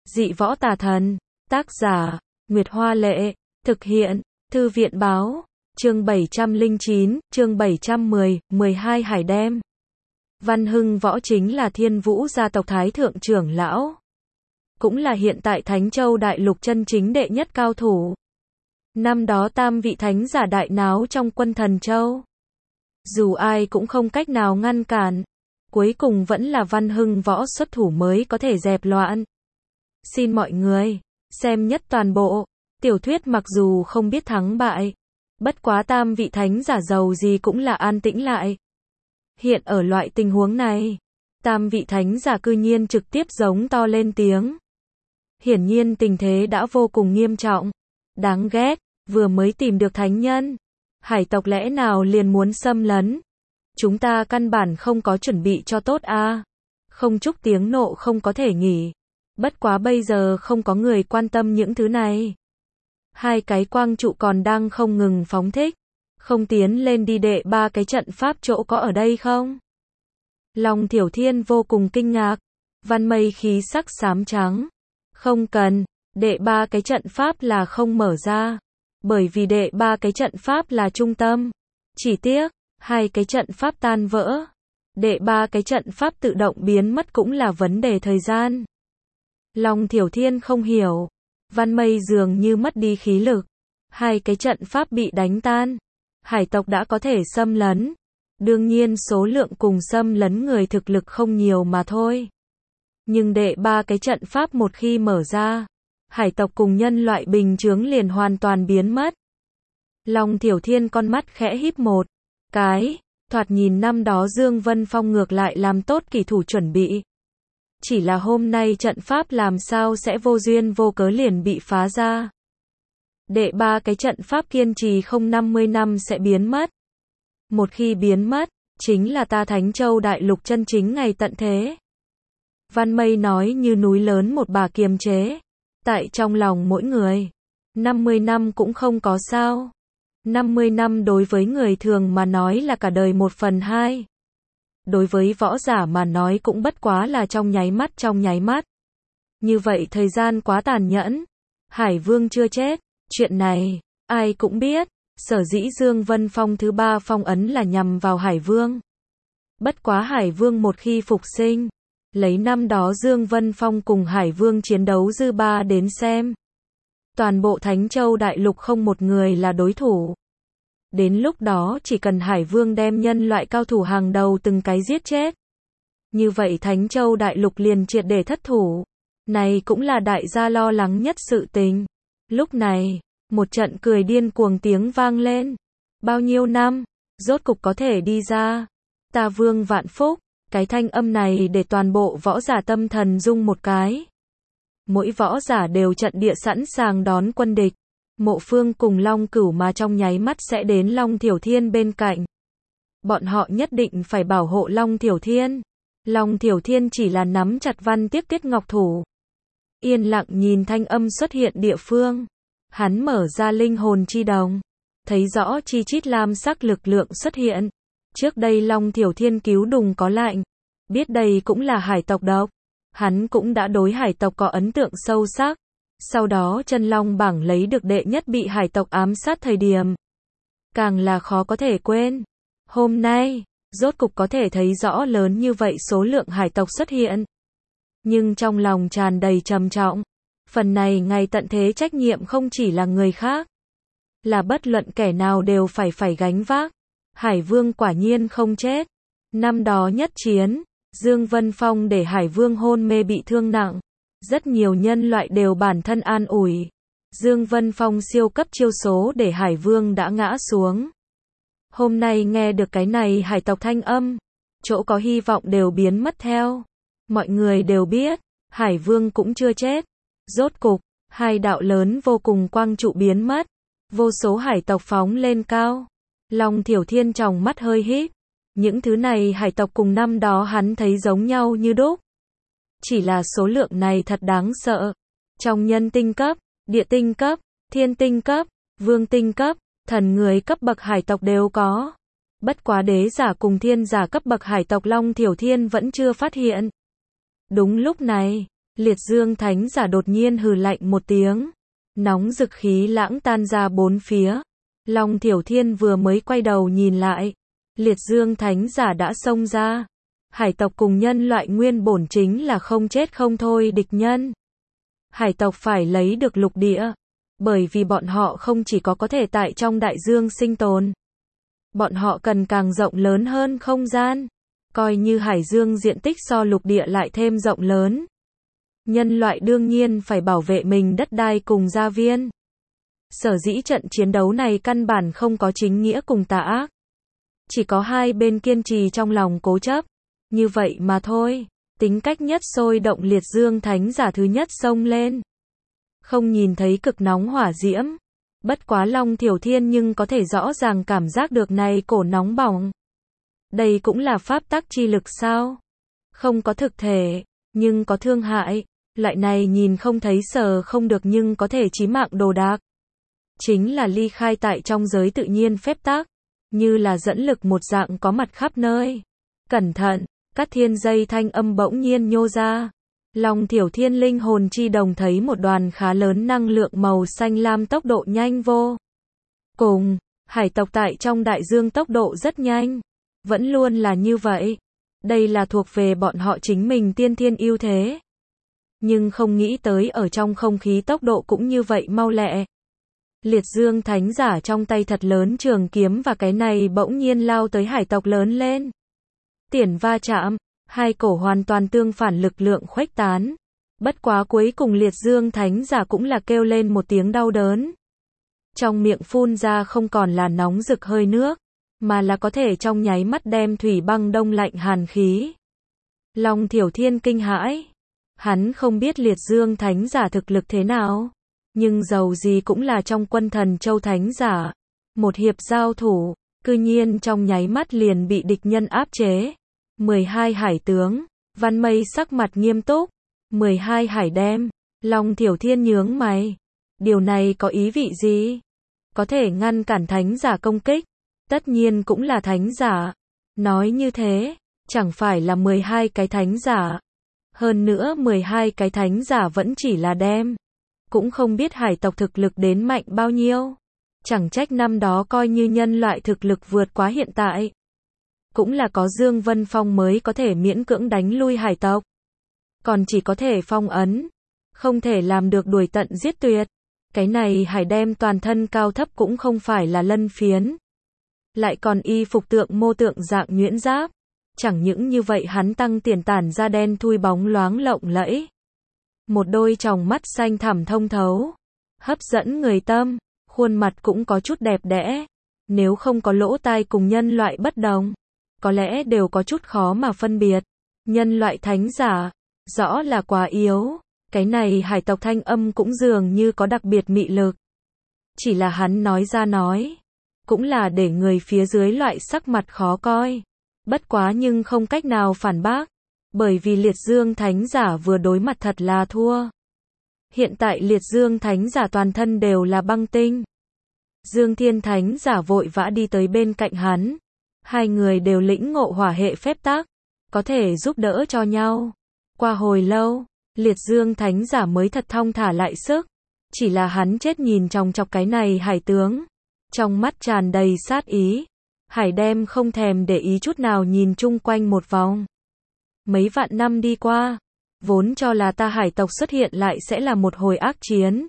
Dị võ tà thần. Tác giả, Nguyệt Hoa Lệ. Thực hiện, Thư viện Báo. Chương 709, chương 710, 12 Hải Đem. Văn Hưng Võ chính là Thiên Vũ gia tộc Thái thượng trưởng lão. Cũng là hiện tại Thánh Châu Đại Lục chân chính đệ nhất cao thủ. Năm đó tam vị thánh giả đại náo trong quân Thần Châu. Dù ai cũng không cách nào ngăn cản. Cuối cùng vẫn là Văn Hưng Võ xuất thủ mới có thể dẹp loạn. Xin mọi người xem nhất toàn bộ. Tiểu thuyết mặc dù không biết thắng bại. Bất quá tam vị thánh giả giàu gì cũng là an tĩnh lại. Hiện ở loại tình huống này, tam vị thánh giả cư nhiên trực tiếp giống to lên tiếng. Hiển nhiên tình thế đã vô cùng nghiêm trọng. Đáng ghét, vừa mới tìm được thánh nhân. Hải tộc lẽ nào liền muốn xâm lấn? Chúng ta căn bản không có chuẩn bị cho tốt a. Không chút tiếng nộ không có thể nghỉ. Bất quá bây giờ không có người quan tâm những thứ này. Hai cái quang trụ còn đang không ngừng phóng thích. Không tiến lên đi đệ ba cái trận pháp chỗ có ở đây không? Long Thiểu Thiên vô cùng kinh ngạc. Văn Mây khí sắc xám trắng. Không cần, đệ ba cái trận pháp là không mở ra. Bởi vì đệ ba cái trận pháp là trung tâm. Chỉ tiếc, hai cái trận pháp tan vỡ. Đệ ba cái trận pháp tự động biến mất cũng là vấn đề thời gian. Long Thiểu Thiên không hiểu. Văn Mây dường như mất đi khí lực. Hai cái trận pháp bị đánh tan. Hải tộc đã có thể xâm lấn. Đương nhiên số lượng cùng xâm lấn người thực lực không nhiều mà thôi. Nhưng đệ ba cái trận pháp một khi mở ra, hải tộc cùng nhân loại bình chướng liền hoàn toàn biến mất. Long Thiểu Thiên con mắt khẽ híp một cái, thoạt nhìn năm đó Dương Vân Phong ngược lại làm tốt kỳ thủ chuẩn bị. Chỉ là hôm nay trận pháp làm sao sẽ vô duyên vô cớ liền bị phá ra. Đệ ba cái trận pháp kiên trì không 50 năm sẽ biến mất. Một khi biến mất, chính là ta Thánh Châu Đại Lục chân chính ngày tận thế. Văn Mây nói như núi lớn một bà kiềm chế. Tại trong lòng mỗi người, 50 năm cũng không có sao. 50 năm đối với người thường mà nói là cả đời 1/2. Đối với võ giả mà nói cũng bất quá là trong nháy mắt trong nháy mắt. Như vậy thời gian quá tàn nhẫn. Hải Vương chưa chết. Chuyện này, ai cũng biết. Sở dĩ Dương Vân Phong thứ 3 phong ấn là nhằm vào Hải Vương. Bất quá Hải Vương một khi phục sinh, lấy năm đó Dương Vân Phong cùng Hải Vương chiến đấu dư ba đến xem. Toàn bộ Thánh Châu Đại Lục không một người là đối thủ. Đến lúc đó chỉ cần Hải Vương đem nhân loại cao thủ hàng đầu từng cái giết chết. Như vậy Thánh Châu Đại Lục liền triệt để thất thủ. Này cũng là đại gia lo lắng nhất sự tình. Lúc này, một trận cười điên cuồng tiếng vang lên. Bao nhiêu năm, rốt cục có thể đi ra. Ta Vương vạn phúc. Cái thanh âm này để toàn bộ võ giả tâm thần rung một cái. Mỗi võ giả đều trận địa sẵn sàng đón quân địch. Mộ Phương cùng Long Cửu mà trong nháy mắt sẽ đến Long Thiểu Thiên bên cạnh. Bọn họ nhất định phải bảo hộ Long Thiểu Thiên. Long Thiểu Thiên chỉ là nắm chặt Văn Tiếc Tiết Ngọc thủ. Yên lặng nhìn thanh âm xuất hiện địa phương. Hắn mở ra linh hồn chi đồng. Thấy rõ chi chít lam sắc lực lượng xuất hiện. Trước đây Long Thiểu Thiên cứu đùng có lạnh. Biết đây cũng là hải tộc độc. Hắn cũng đã đối hải tộc có ấn tượng sâu sắc. Sau đó chân long bảng lấy được đệ nhất bị hải tộc ám sát thời điểm. Càng là khó có thể quên. Hôm nay, rốt cục có thể thấy rõ lớn như vậy số lượng hải tộc xuất hiện. Nhưng trong lòng tràn đầy trầm trọng. Phần này ngày tận thế trách nhiệm không chỉ là người khác. Là bất luận kẻ nào đều phải gánh vác. Hải Vương quả nhiên không chết. Năm đó nhất chiến, Dương Vân Phong để Hải Vương hôn mê bị thương nặng. Rất nhiều nhân loại đều bản thân an ủi. Dương Vân Phong siêu cấp chiêu số để Hải Vương đã ngã xuống. Hôm nay nghe được cái này hải tộc thanh âm, chỗ có hy vọng đều biến mất theo. Mọi người đều biết, Hải Vương cũng chưa chết. Rốt cục, hai đạo lớn vô cùng quang trụ biến mất. Vô số hải tộc phóng lên cao. Long Thiểu Thiên tròng mắt hơi híp. Những thứ này hải tộc cùng năm đó hắn thấy giống nhau như đúc. Chỉ là số lượng này thật đáng sợ. Trong nhân tinh cấp, địa tinh cấp, thiên tinh cấp, vương tinh cấp, thần người cấp bậc hải tộc đều có. Bất quá đế giả cùng thiên giả cấp bậc hải tộc Long Thiểu Thiên vẫn chưa phát hiện. Đúng lúc này, Liệt dương thánh giả đột nhiên hừ lạnh một tiếng. Nóng rực khí lãng tan ra bốn phía. Long Thiểu Thiên vừa mới quay đầu nhìn lại. Liệt dương thánh giả đã xông ra. Hải tộc cùng nhân loại nguyên bổn chính là không chết không thôi địch nhân. Hải tộc phải lấy được lục địa. Bởi vì bọn họ không chỉ có thể tại trong đại dương sinh tồn. Bọn họ cần càng rộng lớn hơn không gian. Coi như hải dương diện tích so lục địa lại thêm rộng lớn. Nhân loại đương nhiên phải bảo vệ mình đất đai cùng gia viên. Sở dĩ trận chiến đấu này căn bản không có chính nghĩa cùng tà ác. Chỉ có hai bên kiên trì trong lòng cố chấp. Như vậy mà thôi. Tính cách nhất sôi động liệt dương thánh giả thứ nhất xông lên. Không nhìn thấy cực nóng hỏa diễm. Bất quá Long Thiểu Thiên nhưng có thể rõ ràng cảm giác được này cổ nóng bỏng. Đây cũng là pháp tắc chi lực sao? Không có thực thể, nhưng có thương hại. Loại này nhìn không thấy sờ không được nhưng có thể chí mạng đồ đạc. Chính là ly khai tại trong giới tự nhiên phép tắc. Như là dẫn lực một dạng có mặt khắp nơi. Cẩn thận, các thiên dây thanh âm bỗng nhiên nhô ra. Long Thiểu Thiên linh hồn chi đồng thấy một đoàn khá lớn năng lượng màu xanh lam tốc độ nhanh vô cùng. Hải tộc tại trong đại dương tốc độ rất nhanh. Vẫn luôn là như vậy. Đây là thuộc về bọn họ chính mình tiên thiên ưu thế. Nhưng không nghĩ tới ở trong không khí tốc độ cũng như vậy mau lẹ. Liệt dương thánh giả trong tay thật lớn trường kiếm và cái này bỗng nhiên lao tới hải tộc lớn lên. Tiền va chạm, hai cổ hoàn toàn tương phản lực lượng khuếch tán. Bất quá cuối cùng liệt dương thánh giả cũng là kêu lên một tiếng đau đớn. Trong miệng phun ra không còn là nóng rực hơi nước, mà là có thể trong nháy mắt đem thủy băng đông lạnh hàn khí. Long Thiểu Thiên kinh hãi. Hắn không biết liệt dương thánh giả thực lực thế nào. Nhưng dầu gì cũng là trong quân thần châu thánh giả. Một hiệp giao thủ, cư nhiên trong nháy mắt liền bị địch nhân áp chế. 12 hải tướng, Văn Mây sắc mặt nghiêm túc. 12 hải đem, Long Thiểu Thiên nhướng mày. Điều này có ý vị gì? Có thể ngăn cản thánh giả công kích. Tất nhiên cũng là thánh giả. Nói như thế, chẳng phải là 12 cái thánh giả. Hơn nữa 12 cái thánh giả vẫn chỉ là đem. Cũng không biết hải tộc thực lực đến mạnh bao nhiêu. Chẳng trách năm đó coi như nhân loại thực lực vượt quá hiện tại. Cũng là có Dương Vân Phong mới có thể miễn cưỡng đánh lui hải tộc. Còn chỉ có thể phong ấn. Không thể làm được đuổi tận giết tuyệt. Cái này hải đem toàn thân cao thấp cũng không phải là lân phiến. Lại còn y phục tượng mô tượng dạng nhuyễn giáp. Chẳng những như vậy hắn tăng tiền tản ra đen thui bóng loáng lộng lẫy. Một đôi tròng mắt xanh thẳm thông thấu. Hấp dẫn người tâm. Khuôn mặt cũng có chút đẹp đẽ. Nếu không có lỗ tai cùng nhân loại bất đồng. Có lẽ đều có chút khó mà phân biệt. Nhân loại thánh giả. Rõ là quá yếu. Cái này hải tộc thanh âm cũng dường như có đặc biệt mị lực. Chỉ là hắn nói ra nói. Cũng là để người phía dưới loại sắc mặt khó coi. Bất quá nhưng không cách nào phản bác. Bởi vì liệt dương thánh giả vừa đối mặt thật là thua. Hiện tại liệt dương thánh giả toàn thân đều là băng tinh. Dương Thiên thánh giả vội vã đi tới bên cạnh hắn. Hai người đều lĩnh ngộ hỏa hệ phép tắc. Có thể giúp đỡ cho nhau. Qua hồi lâu, liệt dương thánh giả mới thật thong thả lại sức. Chỉ là hắn chết nhìn chòng chọc cái này hải tướng. Trong mắt tràn đầy sát ý. Hải đem không thèm để ý chút nào nhìn chung quanh một vòng. Mấy vạn năm đi qua. Vốn cho là ta hải tộc xuất hiện lại sẽ là một hồi ác chiến.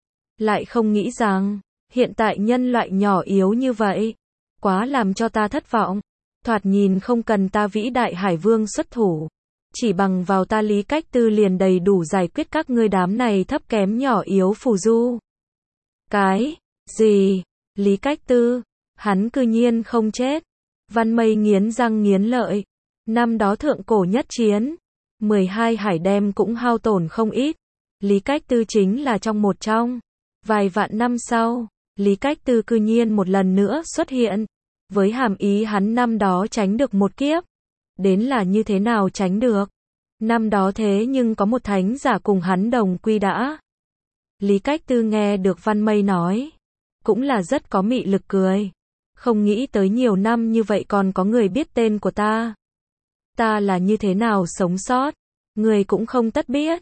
Lại không nghĩ rằng, hiện tại nhân loại nhỏ yếu như vậy. Quá làm cho ta thất vọng. Thoạt nhìn không cần ta vĩ đại hải vương xuất thủ. Chỉ bằng vào ta Lý Cách Tư liền đầy đủ giải quyết các ngươi đám này thấp kém nhỏ yếu phù du. Cái gì? Lý Cách Tư? Hắn cư nhiên không chết. Văn Mây nghiến răng nghiến lợi. Năm đó thượng cổ nhất chiến. 12 hải đem cũng hao tổn không ít. Lý Cách Tư chính là trong một trong. Vài vạn năm sau, Lý Cách Tư cư nhiên một lần nữa xuất hiện. Với hàm ý hắn năm đó tránh được một kiếp. Đến là như thế nào tránh được. Năm đó thế nhưng có một thánh giả cùng hắn đồng quy đã. Lý Cách Tư nghe được Văn Mây nói. Cũng là rất có mị lực cười. Không nghĩ tới nhiều năm như vậy còn có người biết tên của ta. Ta là như thế nào sống sót. Người cũng không tất biết.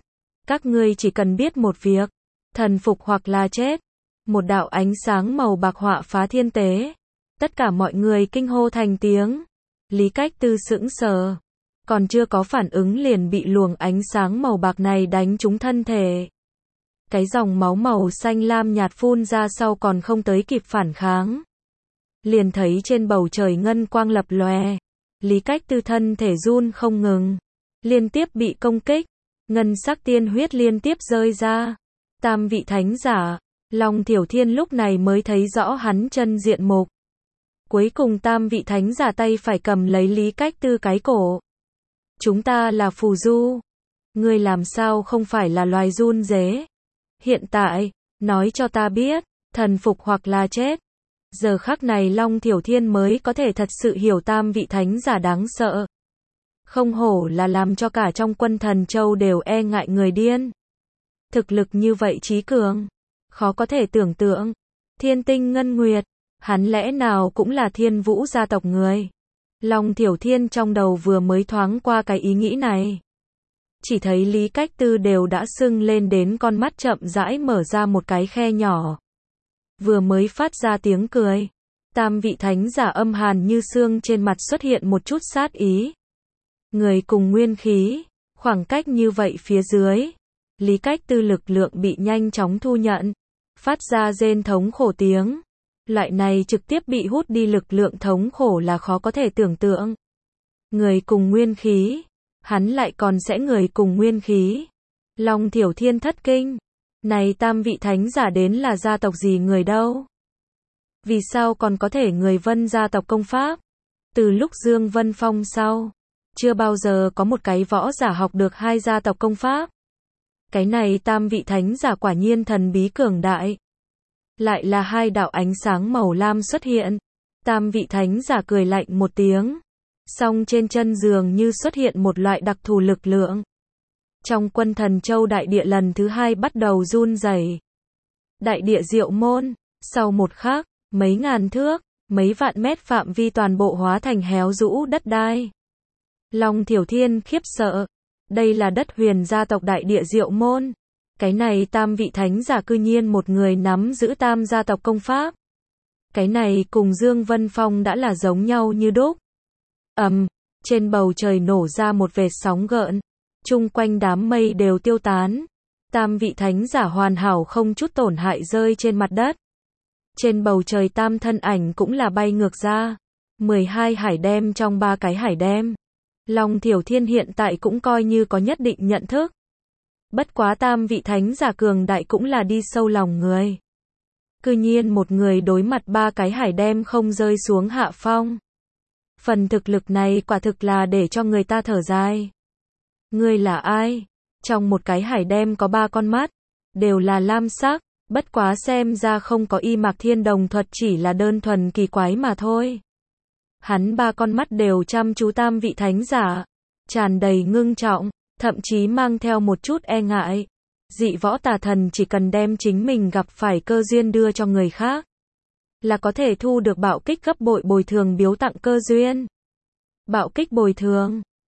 Các ngươi chỉ cần biết một việc, thần phục hoặc là chết. Một đạo ánh sáng màu bạc họa phá thiên tế. Tất cả mọi người kinh hô thành tiếng. Lý Cách Tư sững sờ, còn chưa có phản ứng liền bị luồng ánh sáng màu bạc này đánh trúng thân thể. Cái dòng máu màu xanh lam nhạt phun ra sau còn không tới kịp phản kháng. Liền thấy trên bầu trời ngân quang lập lòe. Lý Cách Tư thân thể run không ngừng. Liên tiếp bị công kích. Ngân sắc tiên huyết liên tiếp rơi ra. Tam vị thánh giả, Long Thiểu Thiên lúc này mới thấy rõ hắn chân diện mục. Cuối cùng tam vị thánh giả tay phải cầm lấy Lý Cách Tư cái cổ. Chúng ta là phù du. Ngươi làm sao không phải là loài run rế? Hiện tại, nói cho ta biết, thần phục hoặc là chết. Giờ khắc này Long Thiểu Thiên mới có thể thật sự hiểu tam vị thánh giả đáng sợ. Không hổ là làm cho cả trong quân Thần Châu đều e ngại người điên. Thực lực như vậy trí cường, khó có thể tưởng tượng. Thiên Tinh Ngân Nguyệt, hắn lẽ nào cũng là Thiên Vũ gia tộc người. Long Thiểu Thiên trong đầu vừa mới thoáng qua cái ý nghĩ này. Chỉ thấy Lý Cách Tư đều đã sưng lên đến con mắt chậm rãi mở ra một cái khe nhỏ. Vừa mới phát ra tiếng cười. Tam vị thánh giả âm hàn như xương trên mặt xuất hiện một chút sát ý. Người cùng nguyên khí, khoảng cách như vậy phía dưới. Lý Cách Tư lực lượng bị nhanh chóng thu nhận. Phát ra rên thống khổ tiếng. Loại này trực tiếp bị hút đi lực lượng thống khổ là khó có thể tưởng tượng. Người cùng nguyên khí. Hắn lại còn sẽ người cùng nguyên khí. Long Thiểu Thiên thất kinh. Này tam vị thánh giả đến là gia tộc gì người đâu? Vì sao còn có thể người Vân gia tộc công pháp? Từ lúc Dương Vân Phong sau, chưa bao giờ có một cái võ giả học được hai gia tộc công pháp. Cái này tam vị thánh giả quả nhiên thần bí cường đại. Lại là hai đạo ánh sáng màu lam xuất hiện. Tam vị thánh giả cười lạnh một tiếng. Song trên chân giường như xuất hiện một loại đặc thù lực lượng. Trong quân Thần Châu đại địa lần thứ hai bắt đầu run rẩy. Đại địa Diệu Môn, sau một khắc, mấy ngàn thước, mấy vạn mét phạm vi toàn bộ hóa thành héo rũ đất đai. Long Thiểu Thiên khiếp sợ. Đây là đất Huyền gia tộc đại địa Diệu Môn. Cái này tam vị thánh giả cư nhiên một người nắm giữ tam gia tộc công pháp. Cái này cùng Dương Vân Phong đã là giống nhau như đúc. Trên bầu trời nổ ra một vệt sóng gợn. Chung quanh đám mây đều tiêu tán. Tam vị thánh giả hoàn hảo không chút tổn hại rơi trên mặt đất. Trên bầu trời tam thân ảnh cũng là bay ngược ra. 12 hải đem trong 3 cái hải đem. Long Thiểu Thiên hiện tại cũng coi như có nhất định nhận thức. Bất quá tam vị thánh giả cường đại cũng là đi sâu lòng người. Cư nhiên một người đối mặt 3 cái hải đem không rơi xuống hạ phong. Phần thực lực này quả thực là để cho người ta thở dài. Ngươi là ai? Trong một cái hải đem có 3 con mắt, đều là lam sắc, bất quá xem ra không có y mạc thiên đồng thuật, chỉ là đơn thuần kỳ quái mà thôi. Hắn 3 con mắt đều chăm chú tam vị thánh giả, tràn đầy ngưng trọng, thậm chí mang theo một chút e ngại. Dị võ tà thần chỉ cần đem chính mình gặp phải cơ duyên đưa cho người khác, là có thể thu được bạo kích gấp bội bồi thường biếu tặng cơ duyên. Bạo kích bồi thường,